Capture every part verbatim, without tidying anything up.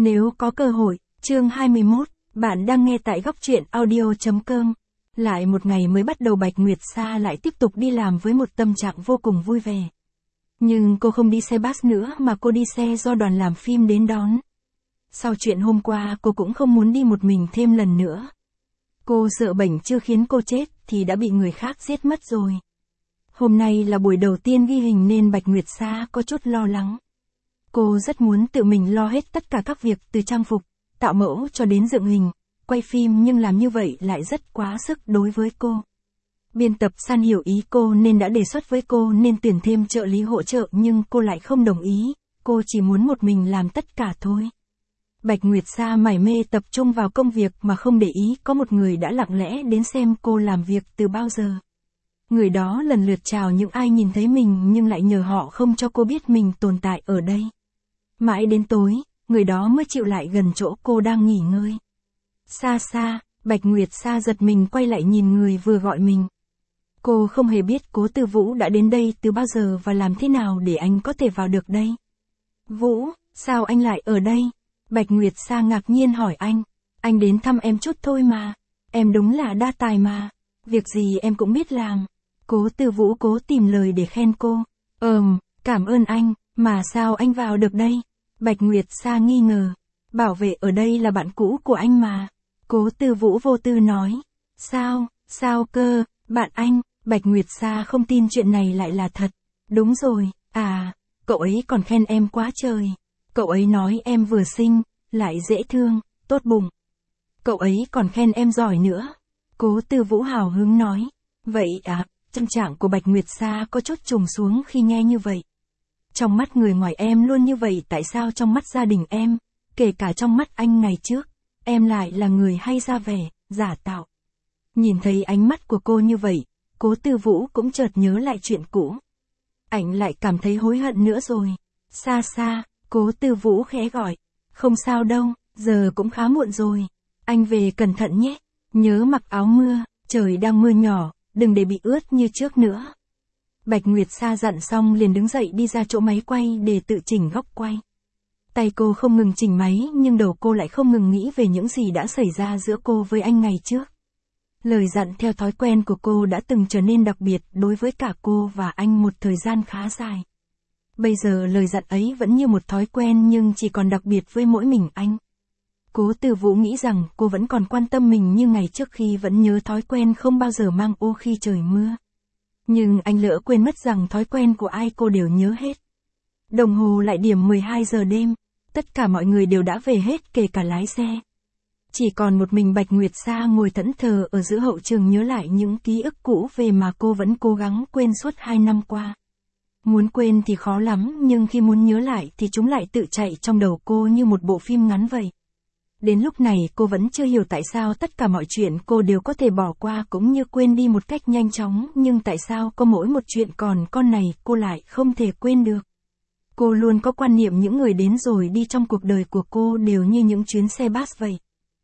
Nếu có cơ hội, chương hai mươi mốt, bạn đang nghe tại góc truyện audio chấm com. Lại một ngày mới bắt đầu Bạch Nguyệt Sa lại tiếp tục đi làm với một tâm trạng vô cùng vui vẻ. Nhưng cô không đi xe bus nữa mà cô đi xe do đoàn làm phim đến đón. Sau chuyện hôm qua cô cũng không muốn đi một mình thêm lần nữa. Cô sợ bệnh chưa khiến cô chết thì đã bị người khác giết mất rồi. Hôm nay là buổi đầu tiên ghi hình nên Bạch Nguyệt Sa có chút lo lắng. Cô rất muốn tự mình lo hết tất cả các việc từ trang phục, tạo mẫu cho đến dựng hình, quay phim, nhưng làm như vậy lại rất quá sức đối với cô. Biên tập San hiểu ý cô nên đã đề xuất với cô nên tuyển thêm trợ lý hỗ trợ, nhưng cô lại không đồng ý, cô chỉ muốn một mình làm tất cả thôi. Bạch Nguyệt Sa mải mê tập trung vào công việc mà không để ý có một người đã lặng lẽ đến xem cô làm việc từ bao giờ. Người đó lần lượt chào những ai nhìn thấy mình nhưng lại nhờ họ không cho cô biết mình tồn tại ở đây. Mãi đến tối, người đó mới chịu lại gần chỗ cô đang nghỉ ngơi. Sa Sa, Bạch Nguyệt Sa giật mình quay lại nhìn người vừa gọi mình. Cô không hề biết Cố Tư Vũ đã đến đây từ bao giờ và làm thế nào để anh có thể vào được đây. Vũ, sao anh lại ở đây? Bạch Nguyệt Sa ngạc nhiên hỏi anh. Anh đến thăm em chút thôi mà. Em đúng là đa tài mà. Việc gì em cũng biết làm. Cố Tư Vũ cố tìm lời để khen cô. Ừm, cảm ơn anh, mà sao anh vào được đây? Bạch Nguyệt Sa nghi ngờ. Bảo vệ ở đây là bạn cũ của anh mà. Cố Tư Vũ vô tư nói. Sao, sao cơ, bạn anh? Bạch Nguyệt Sa không tin chuyện này lại là thật. Đúng rồi, à, cậu ấy còn khen em quá trời. Cậu ấy nói em vừa xinh, lại dễ thương, tốt bụng. Cậu ấy còn khen em giỏi nữa. Cố Tư Vũ hào hứng nói. Vậy à, tâm trạng của Bạch Nguyệt Sa có chút trùng xuống khi nghe như vậy. Trong mắt người ngoài em luôn như vậy, tại sao trong mắt gia đình em, kể cả trong mắt anh ngày trước, em lại là người hay ra vẻ, giả tạo. Nhìn thấy ánh mắt của cô như vậy, Cố Tư Vũ cũng chợt nhớ lại chuyện cũ. Anh lại cảm thấy hối hận nữa rồi. Sa Sa, Cố Tư Vũ khẽ gọi. Không sao đâu, giờ cũng khá muộn rồi. Anh về cẩn thận nhé. Nhớ mặc áo mưa, trời đang mưa nhỏ, đừng để bị ướt như trước nữa. Bạch Nguyệt Sa dặn xong liền đứng dậy đi ra chỗ máy quay để tự chỉnh góc quay. Tay cô không ngừng chỉnh máy nhưng đầu cô lại không ngừng nghĩ về những gì đã xảy ra giữa cô với anh ngày trước. Lời dặn theo thói quen của cô đã từng trở nên đặc biệt đối với cả cô và anh một thời gian khá dài. Bây giờ lời dặn ấy vẫn như một thói quen nhưng chỉ còn đặc biệt với mỗi mình anh. Cố Tư Vũ nghĩ rằng cô vẫn còn quan tâm mình như ngày trước khi vẫn nhớ thói quen không bao giờ mang ô khi trời mưa. Nhưng anh lỡ quên mất rằng thói quen của ai cô đều nhớ hết. Đồng hồ lại điểm mười hai giờ đêm, tất cả mọi người đều đã về hết kể cả lái xe. Chỉ còn một mình Bạch Nguyệt Sa ngồi thẫn thờ ở giữa hậu trường nhớ lại những ký ức cũ về mà cô vẫn cố gắng quên suốt hai năm qua. Muốn quên thì khó lắm nhưng khi muốn nhớ lại thì chúng lại tự chạy trong đầu cô như một bộ phim ngắn vậy. Đến lúc này cô vẫn chưa hiểu tại sao tất cả mọi chuyện cô đều có thể bỏ qua cũng như quên đi một cách nhanh chóng, nhưng tại sao có mỗi một chuyện còn con này cô lại không thể quên được. Cô luôn có quan niệm những người đến rồi đi trong cuộc đời của cô đều như những chuyến xe bus vậy.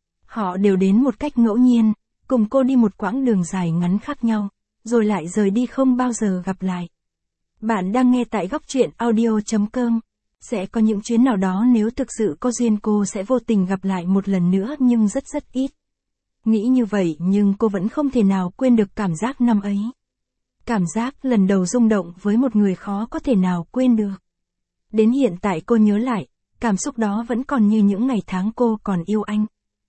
Họ đều đến một cách ngẫu nhiên, cùng cô đi một quãng đường dài ngắn khác nhau, rồi lại rời đi không bao giờ gặp lại. Bạn đang nghe tại góc truyện audio chấm com. Sẽ có những chuyến nào đó nếu thực sự có duyên cô sẽ vô tình gặp lại một lần nữa nhưng rất rất ít. Nghĩ như vậy nhưng cô vẫn không thể nào quên được cảm giác năm ấy. Cảm giác lần đầu rung động với một người khó có thể nào quên được. Đến hiện tại cô nhớ lại, cảm xúc đó vẫn còn như những ngày tháng cô còn yêu anh.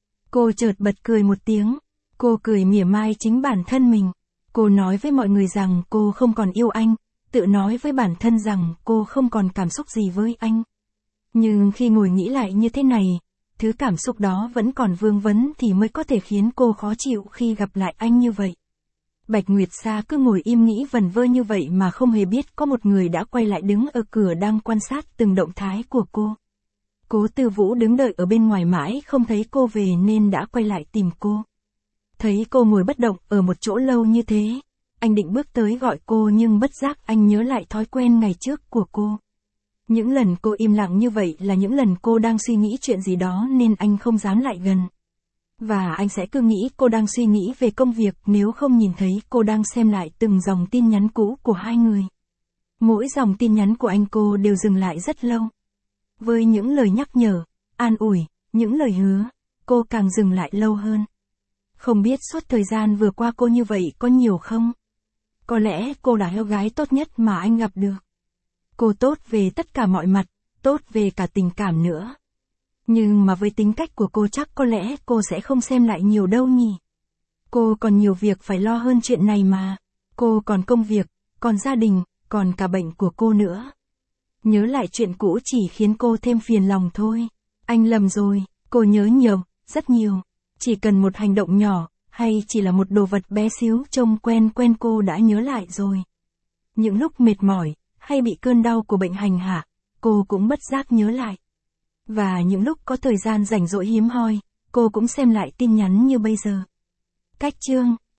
Cô chợt bật cười một tiếng. Cô cười mỉa mai chính bản thân mình. Cô nói với mọi người rằng cô không còn yêu anh. Tự nói với bản thân rằng cô không còn cảm xúc gì với anh. Nhưng khi ngồi nghĩ lại như thế này, thứ cảm xúc đó vẫn còn vương vấn thì mới có thể khiến cô khó chịu khi gặp lại anh như vậy. Bạch Nguyệt Sa cứ ngồi im nghĩ vẩn vơ như vậy mà không hề biết có một người đã quay lại đứng ở cửa đang quan sát từng động thái của cô. Cố Tư Vũ đứng đợi ở bên ngoài mãi không thấy cô về nên đã quay lại tìm cô. Thấy cô ngồi bất động ở một chỗ lâu như thế, anh định bước tới gọi cô nhưng bất giác anh nhớ lại thói quen ngày trước của cô. Những lần cô im lặng như vậy là những lần cô đang suy nghĩ chuyện gì đó nên anh không dám lại gần. Và anh sẽ cứ nghĩ cô đang suy nghĩ về công việc nếu không nhìn thấy cô đang xem lại từng dòng tin nhắn cũ của hai người. Mỗi dòng tin nhắn của anh cô đều dừng lại rất lâu. Với những lời nhắc nhở, an ủi, những lời hứa, cô càng dừng lại lâu hơn. Không biết suốt thời gian vừa qua cô như vậy có nhiều không? Có lẽ cô là em gái tốt nhất mà anh gặp được. Cô tốt về tất cả mọi mặt, tốt về cả tình cảm nữa. Nhưng mà với tính cách của cô chắc có lẽ cô sẽ không xem lại nhiều đâu nhỉ. Cô còn nhiều việc phải lo hơn chuyện này mà. Cô còn công việc, còn gia đình, còn cả bệnh của cô nữa. Nhớ lại chuyện cũ chỉ khiến cô thêm phiền lòng thôi. Anh lầm rồi, cô nhớ nhiều, rất nhiều. Chỉ cần một hành động nhỏ, hay chỉ là một đồ vật bé xíu trông quen quen cô đã nhớ lại rồi. Những lúc mệt mỏi, hay bị cơn đau của bệnh hành hạ, cô cũng bất giác nhớ lại. Và những lúc có thời gian rảnh rỗi hiếm hoi, cô cũng xem lại tin nhắn như bây giờ. Cách chương